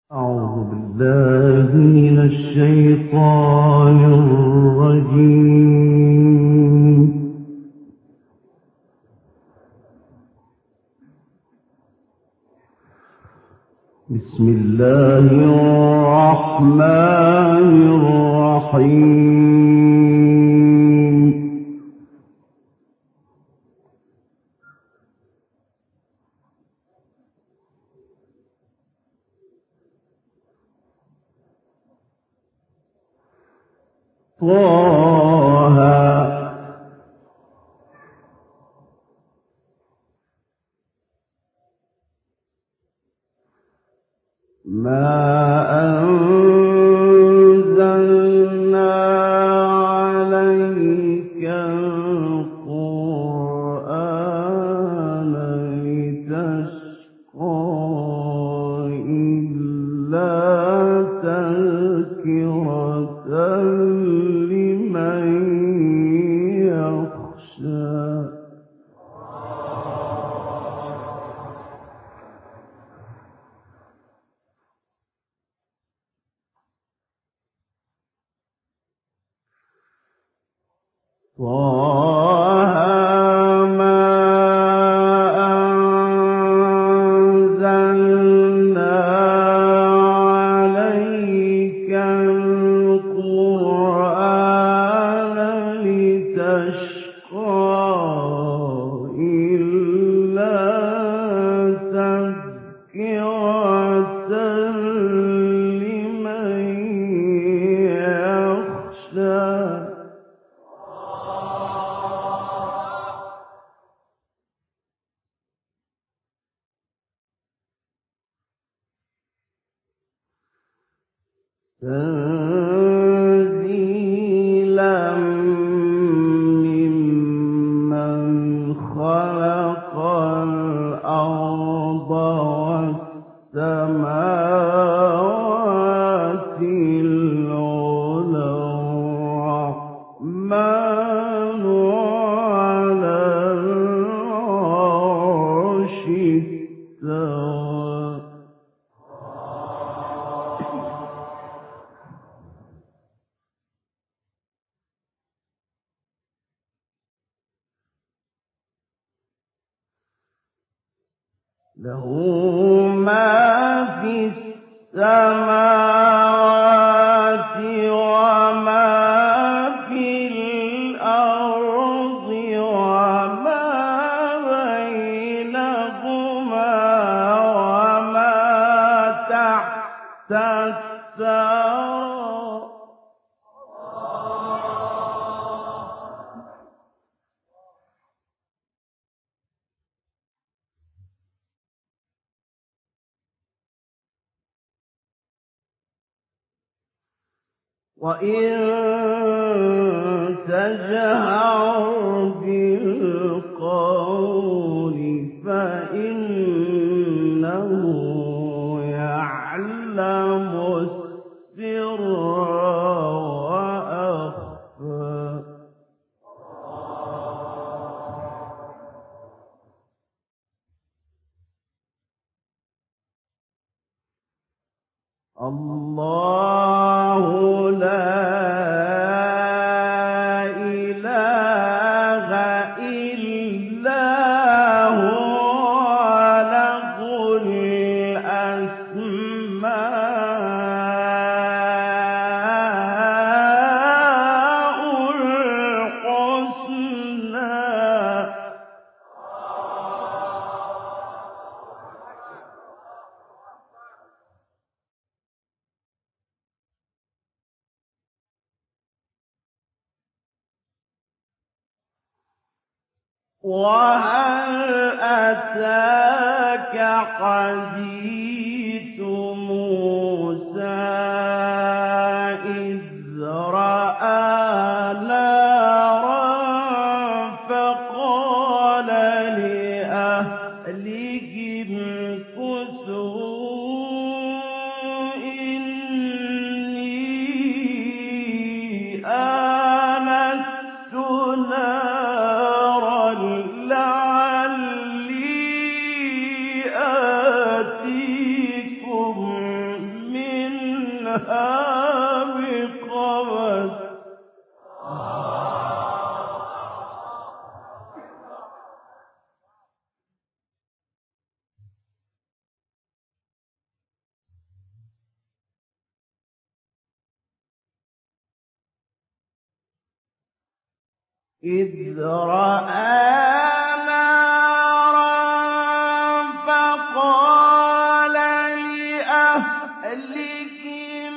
أعوذ بالله من الشيطان الرجيم. بسم الله الرحمن الرحيم. طه ما أنزلنا عليك القرآن لتشقى إلا تذكرة لمن يخشى. طه ما أنزلنا عليك القرآن لتشقى إلا تذكرة لمن يخشى. تنزيلا ممن خلق الأرض والسماوات العلى الرحمن على العرش استوى. له ما في السماوات وما في الأرض وما بينهما وما تحت الثرى. وإن تجهر بالقول فإنه يعلم السر وأخفى. الله لا إله إلا هو له الأسماء الحسنى. وهل أتاك حديث موسى إذ رأى نارا فقال لأهلهم كثوا إني آنست نارا لعلي آتيكم بقبس إذ رأى نارا فقال لأهلهم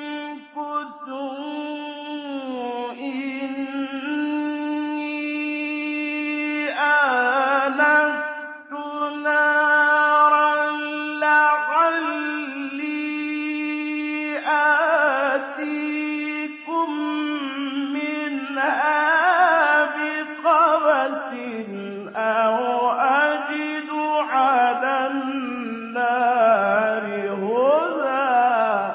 كثوا إني آنست نارا لعلي آتيكم منها أو أجد على النار هدى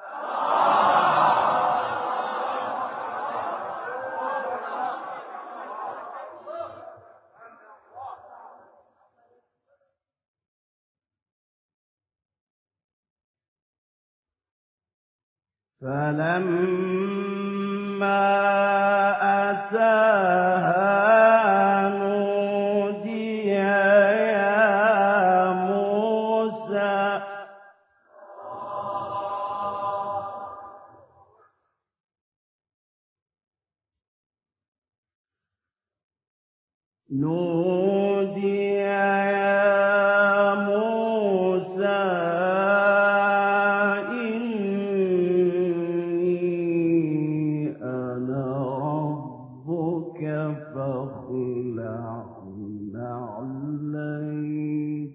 فلما أتاها نودي يا موسى إني أنا ربك فاخلع نعليك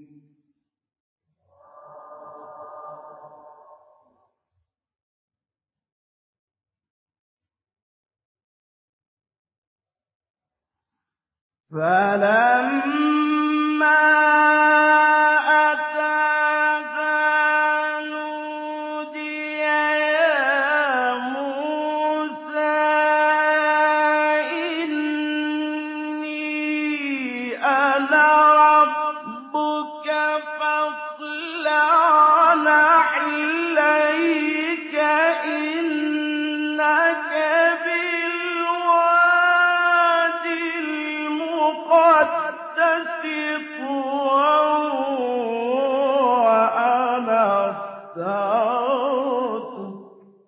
فلما أتاها نودي يا موسى إني أنا ربك فاخلع نعليك إنك المقدس طوى وأنا اخترتك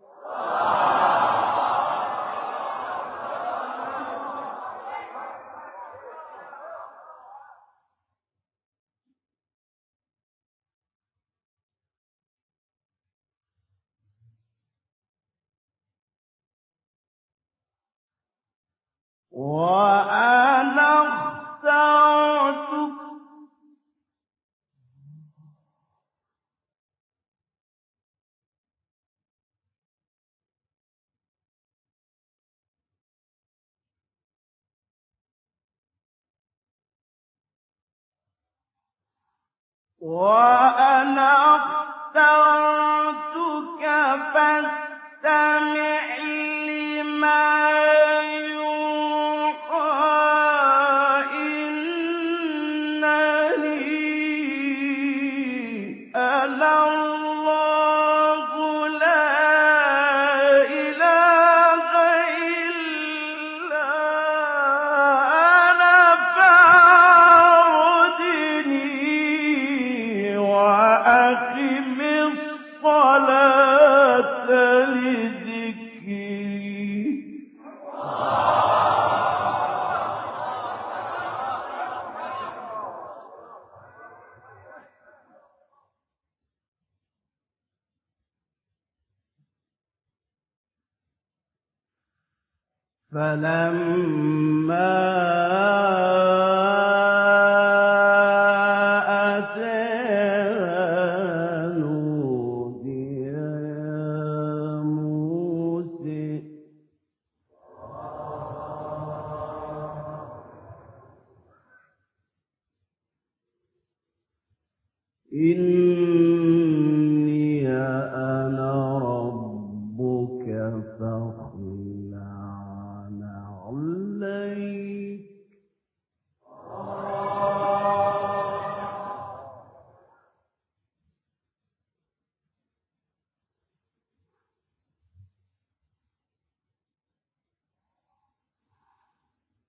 وأنا اخترتك فاستمع لما يوحى إنني أنا الله لا إله إلا أنا فاعبدني وأقم الصلاة لذكري فلما أتاها نودي يا موسى إني أنا ربك فاخلع نعليك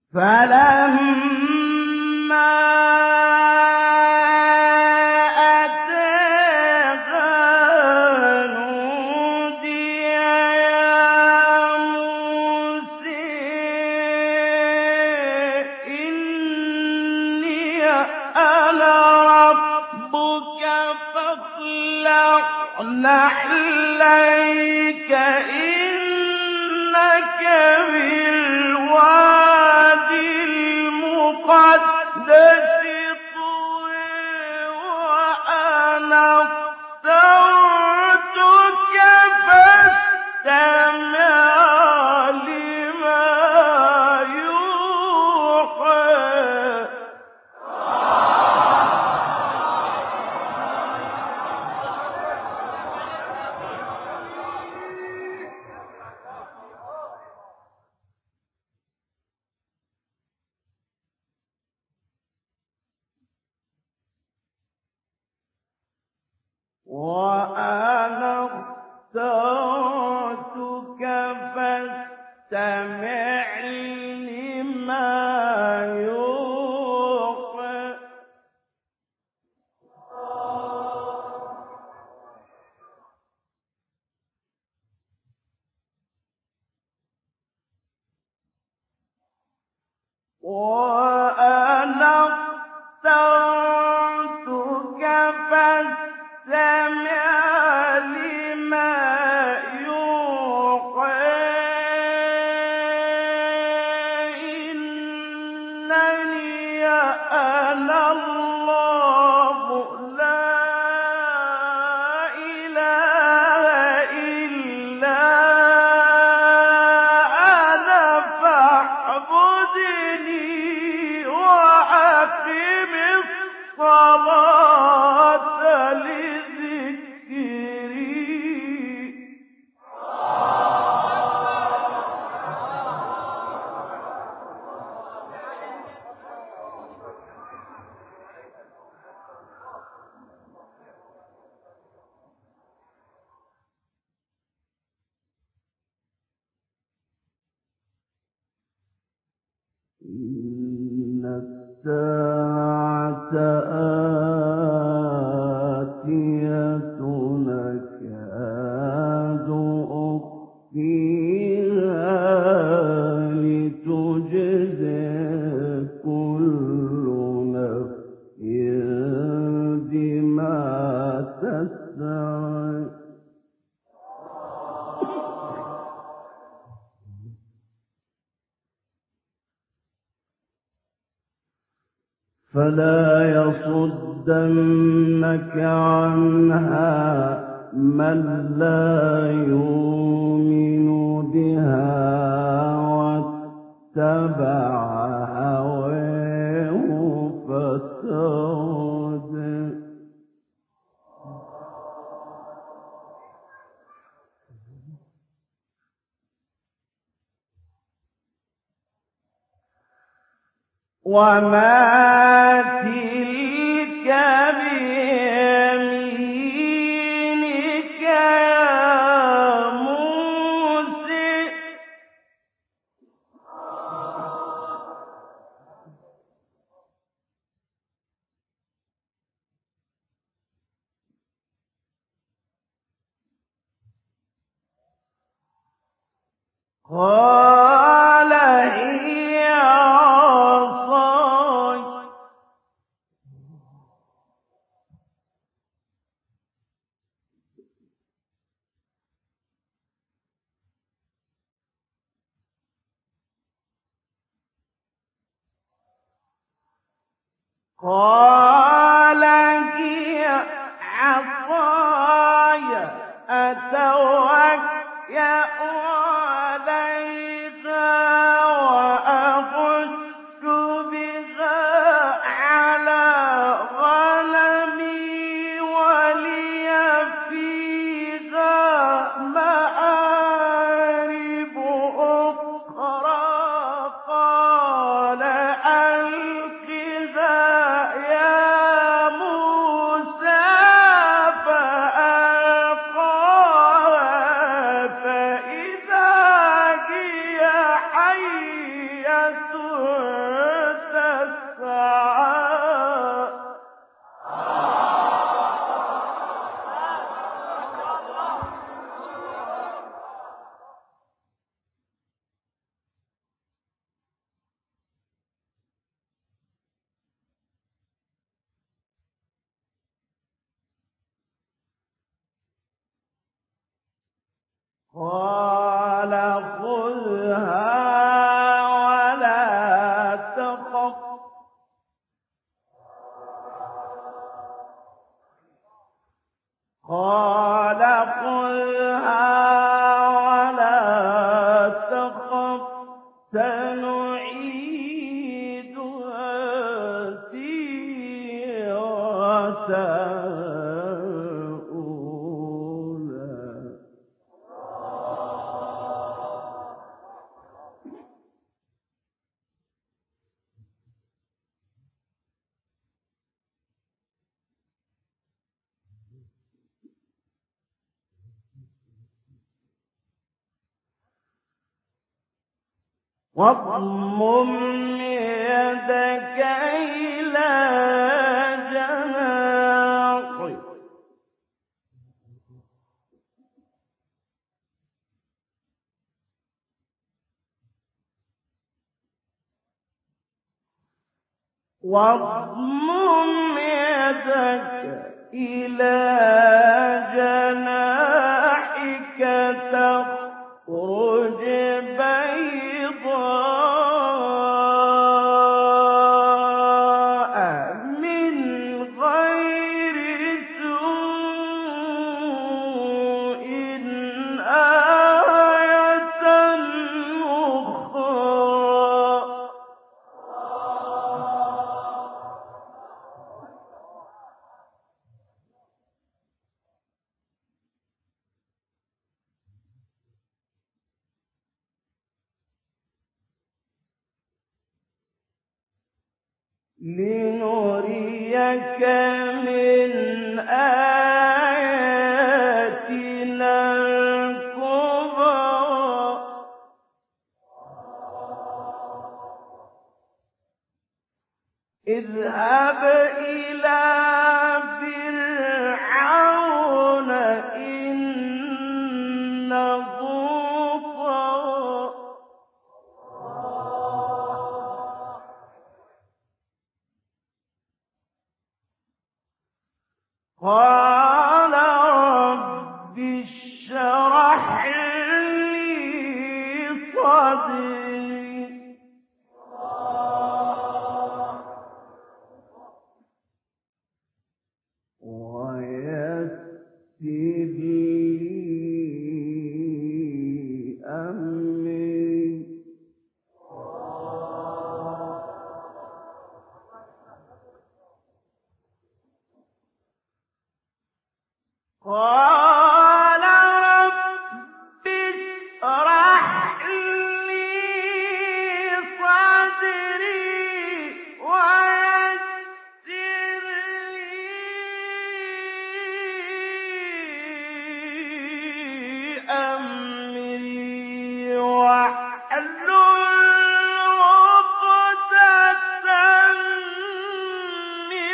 نحليك إنك بالواد المقدس طوى وأنا اخترتك فاستمع لما يوحى. وأنا اخترتك فاستمع لما يوحى. وأنا اخترتك فاستمع لما يوحى. إنني أنا الله لا إله إلا أنا فاعبدني وأقم الصلاة لذكري. إن الساعة آتية نكاد أخفيها لتجزى كل نفس بما تسعى. فلا يصدنك عنها من لا يؤمن بها واتبع هواه فتردى. وما تلك بيمينك يا موسى. قال هي عصاي قال هي عصاي أتوكأ عليها وأهش بها على غنمي ولي فيها مآرب أخرى. قال ألقها يا قال خذها ولا تخف قال خذها ولا تخف سنعيدها سيرتها الأولى. واضمم يدك إلى جناحك واضمم يدك إلى جناحك تخرج بيضاء من غير سوء آية أخرى. لنريك من آياتنا الكبرى. اذهب إلى فرعون إنه طغى قال رب اشرح لي صدري ويسر لي أمري قال رب اشرح لي صدري ويسر لي أمري واحلل عقدة من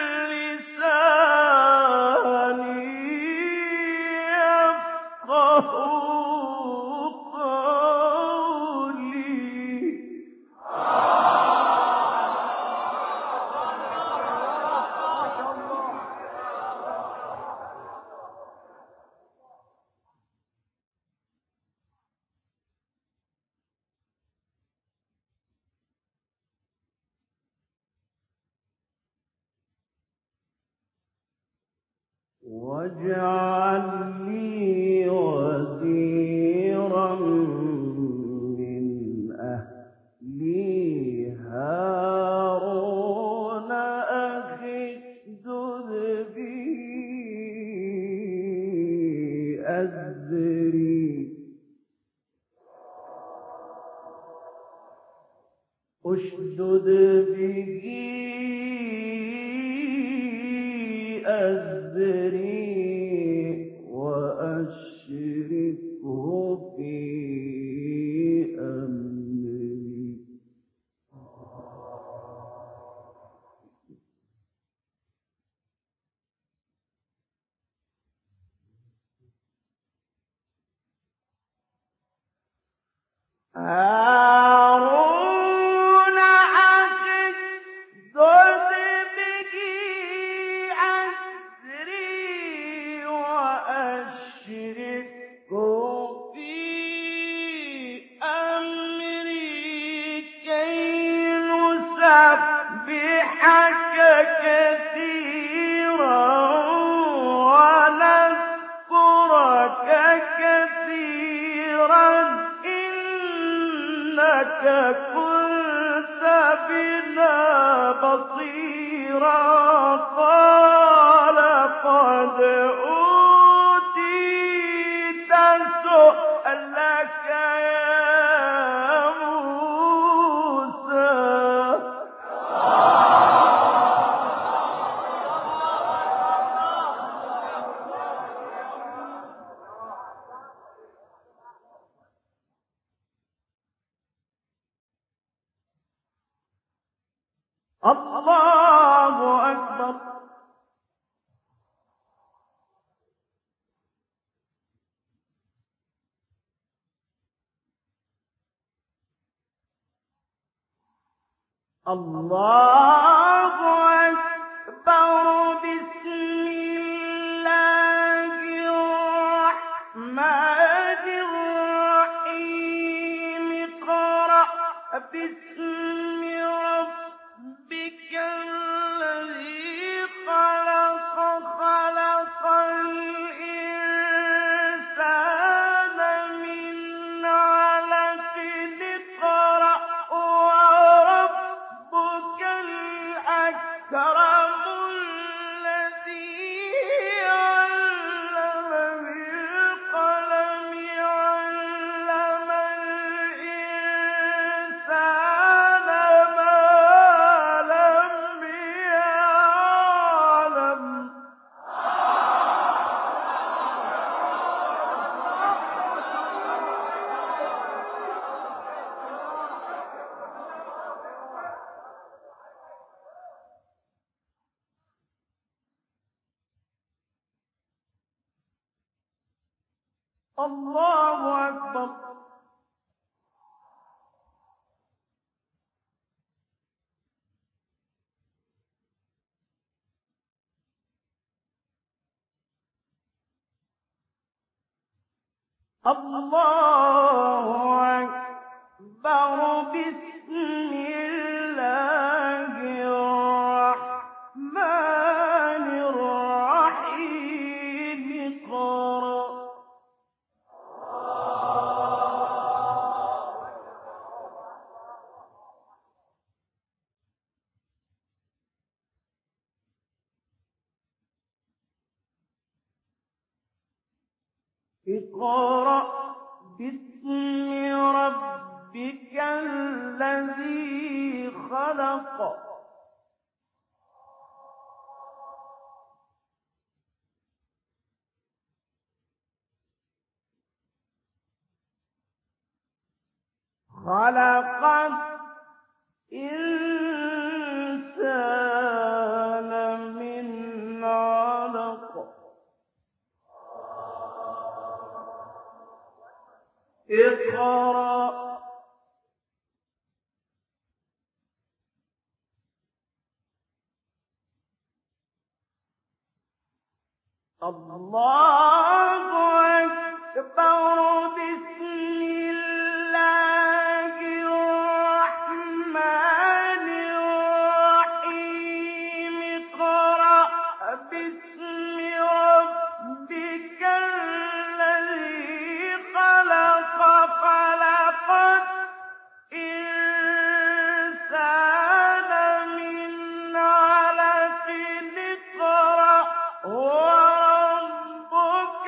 لساني يفقهوا قولي. واجعل لي وزيرا من أهلي هارون أخي اشدد به أزري اشدد به أزري وأشركه في أمري هارون أخي اشدد به أزري وأشركه كنت بنا بصيرا قال قد أوتيت سؤلك يا موسى الله أكبر. الله أكبر. بسم الله الرحمن الرحيم. اقرأ باسم ربك الذي خلق. خلق الإنسان من علق. اقرأ وربك الأكرم الذي علم بالقلم. علم الإنسان ما لم يعلم. الله أكبر. الله أكبر. بسم الله الرحمن الرحيم. اقرأ اقرأ باسم ربك الذي خلق. خلق الإنسان من علق. اقرأ الله أكبر. بسم الله الرحمن الرحيم. اقرأ باسم ربك الذي خلق. خلق الإنسان من علق. اقرأ وربك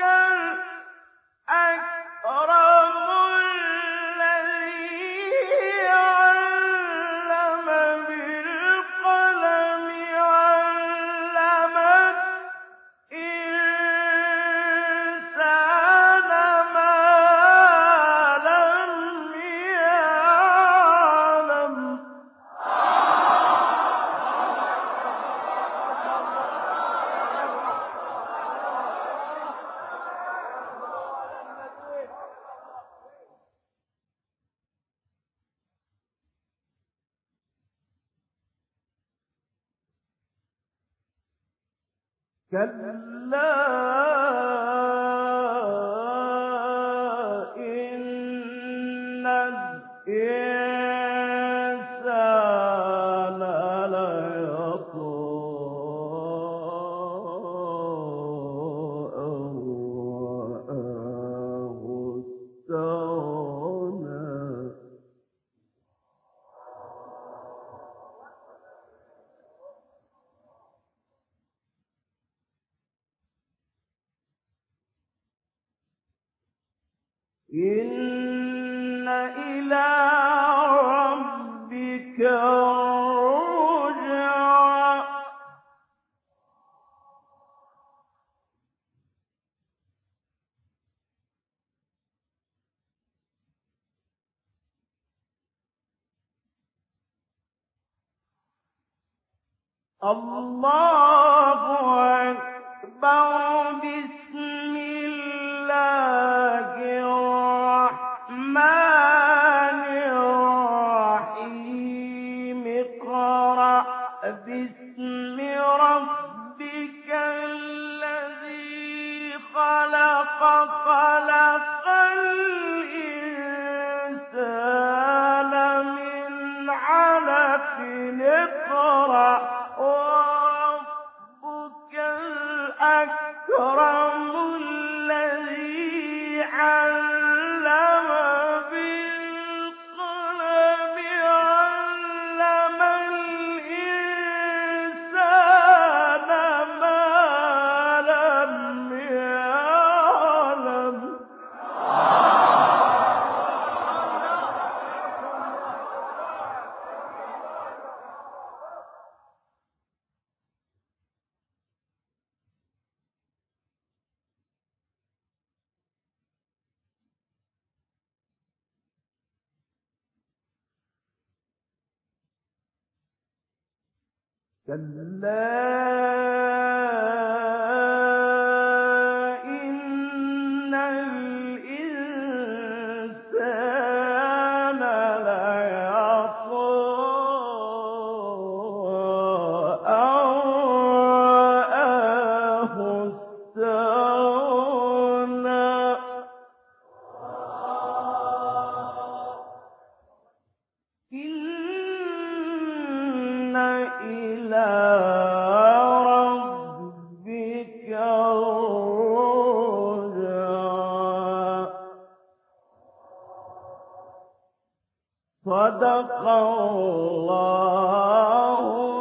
الأكرم الذي علم بالقلم. علم الإنسان ما لم يعلم. كلا إن الإنسان ليطغى أن رآه استغنى. إِنَّ إِلَىٰ رَبِّكَ الرُّجْعَىٰ الله أكبر بسم الله الرحمن الرحيم اقرأ باسم ربك الذي خلق خلق الإنسان من علق اقرأ وربك الأكرم الذي علم بالقلم علم الإنسان ما لم يعلم كلا إن الإنسان ليطغى أن رآه استغنى إِنَّ إِلَىٰ رَبِّكَ الرُّجْعَىٰ صدق الله